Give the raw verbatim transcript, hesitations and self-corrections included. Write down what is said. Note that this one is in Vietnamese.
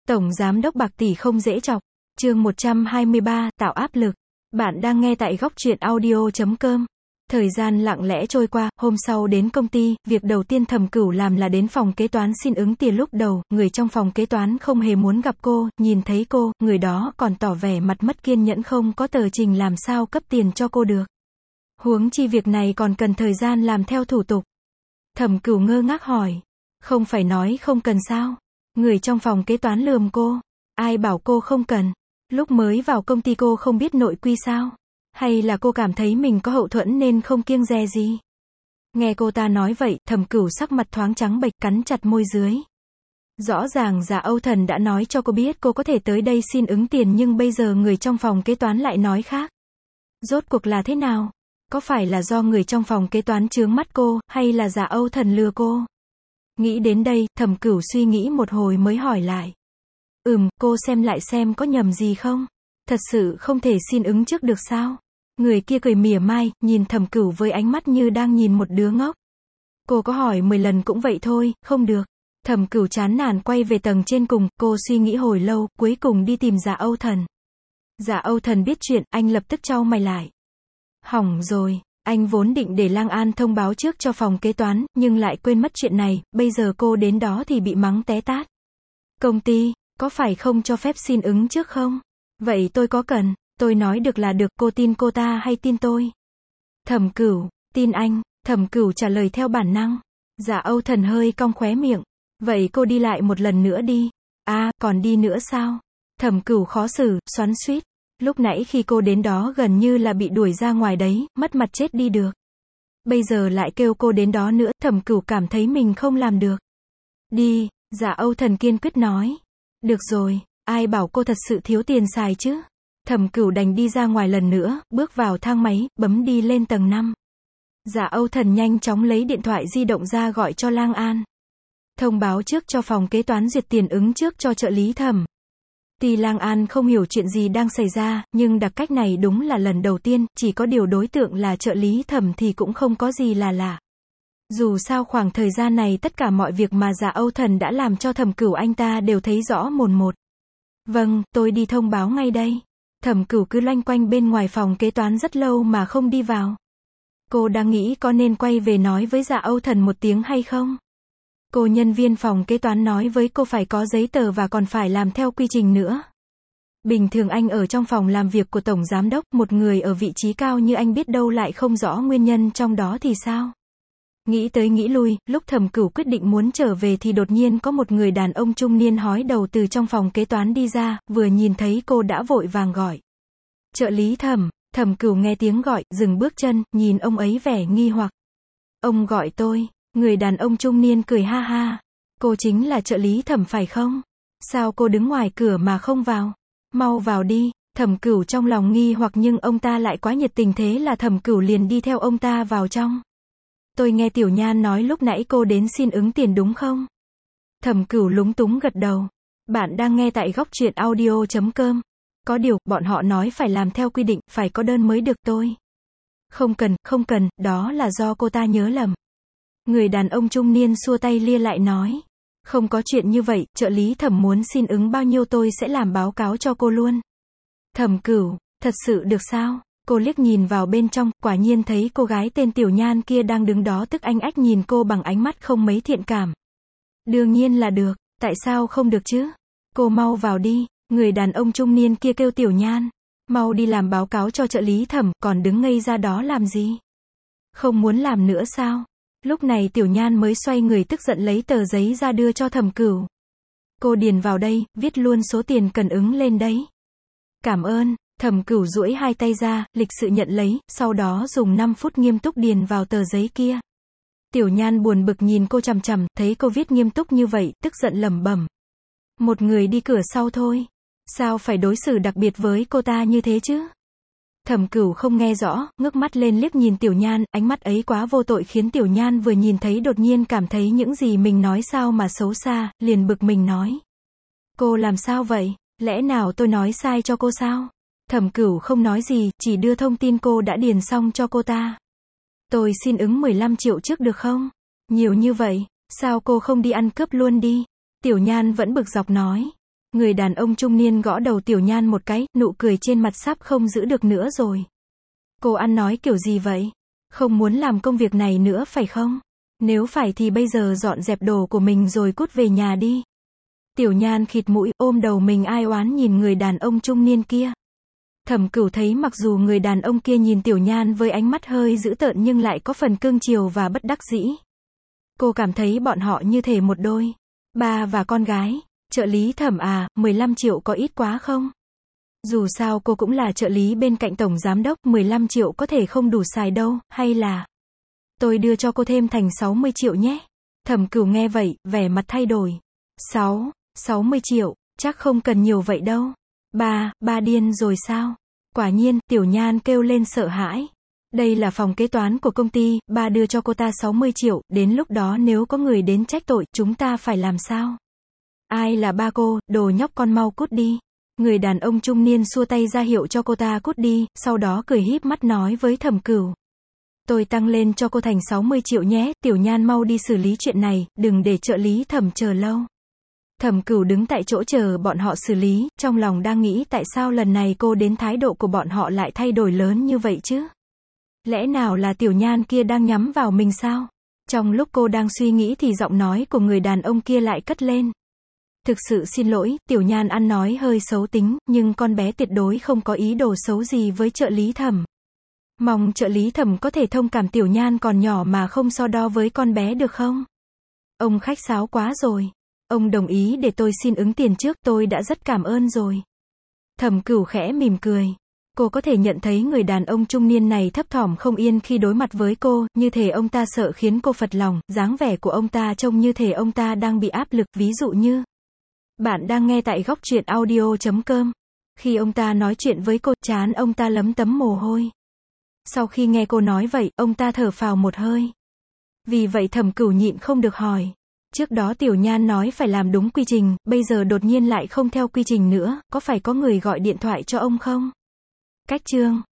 Tổng Giám đốc bạc tỷ không dễ chọc. Chương một trăm hai mươi ba, tạo áp lực. Bạn đang nghe tại góc truyện audio chấm com. Thời gian lặng lẽ trôi qua, hôm sau đến công ty, việc đầu tiên Thẩm Cửu làm là đến phòng kế toán xin ứng tiền. Lúc đầu, người trong phòng kế toán không hề muốn gặp cô, nhìn thấy cô, người đó còn tỏ vẻ mặt mất kiên nhẫn, không có tờ trình làm sao cấp tiền cho cô được. Huống chi việc này còn cần thời gian làm theo thủ tục. Thẩm Cửu ngơ ngác hỏi, không phải nói không cần sao? Người trong phòng kế toán lườm cô, ai bảo cô không cần? Lúc mới vào công ty cô không biết nội quy sao? Hay là cô cảm thấy mình có hậu thuẫn nên không kiêng dè gì? Nghe cô ta nói vậy, Thẩm Cửu sắc mặt thoáng trắng bệch, cắn chặt môi dưới. Rõ ràng Dạ Âu Thần đã nói cho cô biết cô có thể tới đây xin ứng tiền, nhưng bây giờ người trong phòng kế toán lại nói khác. Rốt cuộc là thế nào? Có phải là do người trong phòng kế toán chướng mắt cô, hay là Dạ Âu Thần lừa cô? Nghĩ đến đây, Thẩm Cửu suy nghĩ một hồi mới hỏi lại. Ừm, cô xem lại xem có nhầm gì không? Thật sự không thể xin ứng trước được sao? Người kia cười mỉa mai, nhìn Thẩm Cửu với ánh mắt như đang nhìn một đứa ngốc. Cô có hỏi mười lần cũng vậy thôi, không được. Thẩm Cửu chán nản quay về tầng trên cùng, cô suy nghĩ hồi lâu, cuối cùng đi tìm Dạ Âu Thần. Dạ Âu Thần biết chuyện, anh lập tức chau mày lại. Hỏng rồi, anh vốn định để Lang An thông báo trước cho phòng kế toán, nhưng lại quên mất chuyện này, bây giờ cô đến đó thì bị mắng té tát. Công ty, có phải không cho phép xin ứng trước không? Vậy tôi có cần, tôi nói được là được, cô tin cô ta hay tin tôi? Thẩm Cửu, tin anh. Thẩm Cửu trả lời theo bản năng. Dạ Âu Thần hơi cong khóe miệng. Vậy cô đi lại một lần nữa đi. À, còn đi nữa sao? Thẩm Cửu khó xử, xoắn xuýt. Lúc nãy khi cô đến đó gần như là bị đuổi ra ngoài đấy, mất mặt chết đi được. Bây giờ lại kêu cô đến đó nữa, Thẩm Cửu cảm thấy mình không làm được. Đi, Dạ Âu Thần kiên quyết nói. Được rồi, ai bảo cô thật sự thiếu tiền xài chứ? Thẩm Cửu đành đi ra ngoài lần nữa, bước vào thang máy, bấm đi lên tầng năm. Dạ Âu Thần nhanh chóng lấy điện thoại di động ra gọi cho Lang An. Thông báo trước cho phòng kế toán duyệt tiền ứng trước cho trợ lý Thẩm. Tuy Lang An không hiểu chuyện gì đang xảy ra, nhưng đặc cách này đúng là lần đầu tiên, chỉ có điều đối tượng là trợ lý Thẩm thì cũng không có gì là lạ. Dù sao khoảng thời gian này tất cả mọi việc mà Dạ Âu Thần đã làm cho Thẩm Cửu anh ta đều thấy rõ mồn một. Vâng, tôi đi thông báo ngay đây. Thẩm Cửu cứ loanh quanh bên ngoài phòng kế toán rất lâu mà không đi vào. Cô đang nghĩ có nên quay về nói với Dạ Âu Thần một tiếng hay không? Cô nhân viên phòng kế toán nói với cô phải có giấy tờ và còn phải làm theo quy trình nữa. Bình thường anh ở trong phòng làm việc của Tổng Giám đốc, một người ở vị trí cao như anh biết đâu lại không rõ nguyên nhân trong đó thì sao? Nghĩ tới nghĩ lui, lúc Thẩm Cửu quyết định muốn trở về thì đột nhiên có một người đàn ông trung niên hói đầu từ trong phòng kế toán đi ra, vừa nhìn thấy cô đã vội vàng gọi. Trợ lý Thẩm. Thẩm Cửu nghe tiếng gọi, dừng bước chân, nhìn ông ấy vẻ nghi hoặc. Ông gọi tôi. Người đàn ông trung niên cười ha ha. Cô chính là trợ lý Thẩm phải không? Sao cô đứng ngoài cửa mà không vào? Mau vào đi. Thẩm Cửu trong lòng nghi hoặc nhưng ông ta lại quá nhiệt tình, thế là Thẩm Cửu liền đi theo ông ta vào trong. Tôi nghe Tiểu Nhan nói lúc nãy cô đến xin ứng tiền đúng không? Thẩm Cửu lúng túng gật đầu. Bạn đang nghe tại góc truyện audio chấm com. Có điều, bọn họ nói phải làm theo quy định, phải có đơn mới được tôi. Không cần, không cần, đó là do cô ta nhớ lầm. Người đàn ông trung niên xua tay lia lại nói. Không có chuyện như vậy, trợ lý Thẩm muốn xin ứng bao nhiêu tôi sẽ làm báo cáo cho cô luôn. Thẩm Cửu, thật sự được sao? Cô liếc nhìn vào bên trong, quả nhiên thấy cô gái tên Tiểu Nhan kia đang đứng đó tức anh ách nhìn cô bằng ánh mắt không mấy thiện cảm. Đương nhiên là được, tại sao không được chứ? Cô mau vào đi. Người đàn ông trung niên kia kêu Tiểu Nhan. Mau đi làm báo cáo cho trợ lý Thẩm, còn đứng ngây ra đó làm gì? Không muốn làm nữa sao? Lúc này Tiểu Nhan mới xoay người tức giận lấy tờ giấy ra đưa cho Thẩm Cửu. Cô điền vào đây, viết luôn số tiền cần ứng lên đấy. Cảm ơn. Thẩm Cửu duỗi hai tay ra, lịch sự nhận lấy, sau đó dùng năm phút nghiêm túc điền vào tờ giấy kia. Tiểu Nhan buồn bực nhìn cô chằm chằm, thấy cô viết nghiêm túc như vậy, tức giận lẩm bẩm. Một người đi cửa sau thôi. Sao phải đối xử đặc biệt với cô ta như thế chứ? Thẩm Cửu không nghe rõ, ngước mắt lên liếc nhìn Tiểu Nhan, ánh mắt ấy quá vô tội khiến Tiểu Nhan vừa nhìn thấy đột nhiên cảm thấy những gì mình nói sao mà xấu xa, liền bực mình nói. Cô làm sao vậy? Lẽ nào tôi nói sai cho cô sao? Thẩm Cửu không nói gì, chỉ đưa thông tin cô đã điền xong cho cô ta. Tôi xin ứng mười lăm triệu trước được không? Nhiều như vậy, sao cô không đi ăn cướp luôn đi? Tiểu Nhan vẫn bực dọc nói. Người đàn ông trung niên gõ đầu Tiểu Nhan một cái, nụ cười trên mặt sắp không giữ được nữa rồi. Cô ăn nói kiểu gì vậy? Không muốn làm công việc này nữa phải không? Nếu phải thì bây giờ dọn dẹp đồ của mình rồi cút về nhà đi. Tiểu Nhan khịt mũi, ôm đầu mình ai oán nhìn người đàn ông trung niên kia. Thẩm Cửu thấy mặc dù người đàn ông kia nhìn Tiểu Nhan với ánh mắt hơi dữ tợn nhưng lại có phần cương chiều và bất đắc dĩ. Cô cảm thấy bọn họ như thể một đôi. Ba và con gái. Trợ lý Thẩm à, mười lăm triệu có ít quá không? Dù sao cô cũng là trợ lý bên cạnh tổng giám đốc, mười lăm triệu có thể không đủ xài đâu, hay là tôi đưa cho cô thêm thành sáu mươi triệu nhé. Thẩm Cửu nghe vậy, vẻ mặt thay đổi. sáu, sáu mươi triệu, chắc không cần nhiều vậy đâu. Ba, ba điên rồi sao? Quả nhiên, Tiểu Nhan kêu lên sợ hãi. Đây là phòng kế toán của công ty, ba đưa cho cô ta sáu mươi triệu, đến lúc đó nếu có người đến trách tội, chúng ta phải làm sao? Ai là ba cô, đồ nhóc con mau cút đi. Người đàn ông trung niên xua tay ra hiệu cho cô ta cút đi, sau đó cười híp mắt nói với Thẩm Cửu. Tôi tăng lên cho cô thành sáu mươi triệu nhé, Tiểu Nhan mau đi xử lý chuyện này, đừng để trợ lý Thẩm chờ lâu. Thẩm Cửu đứng tại chỗ chờ bọn họ xử lý, trong lòng đang nghĩ tại sao lần này cô đến thái độ của bọn họ lại thay đổi lớn như vậy chứ? Lẽ nào là Tiểu Nhan kia đang nhắm vào mình sao? Trong lúc cô đang suy nghĩ thì giọng nói của người đàn ông kia lại cất lên. Thực sự xin lỗi, Tiểu Nhan ăn nói hơi xấu tính, nhưng con bé tuyệt đối không có ý đồ xấu gì với trợ lý Thẩm. Mong trợ lý Thẩm có thể thông cảm Tiểu Nhan còn nhỏ mà không so đo với con bé được không? Ông khách sáo quá rồi. Ông đồng ý để tôi xin ứng tiền trước, tôi đã rất cảm ơn rồi. Thẩm Cửu khẽ mỉm cười. Cô có thể nhận thấy người đàn ông trung niên này thấp thỏm không yên khi đối mặt với cô, như thể ông ta sợ khiến cô phật lòng, dáng vẻ của ông ta trông như thể ông ta đang bị áp lực, ví dụ như. Bạn đang nghe tại góc truyện audio chấm com. Khi ông ta nói chuyện với cô, trán ông ta lấm tấm mồ hôi. Sau khi nghe cô nói vậy, ông ta thở phào một hơi. Vì vậy Thẩm Cửu nhịn không được hỏi. Trước đó Tiểu Nhan nói phải làm đúng quy trình, bây giờ đột nhiên lại không theo quy trình nữa, có phải có người gọi điện thoại cho ông không? Cách chương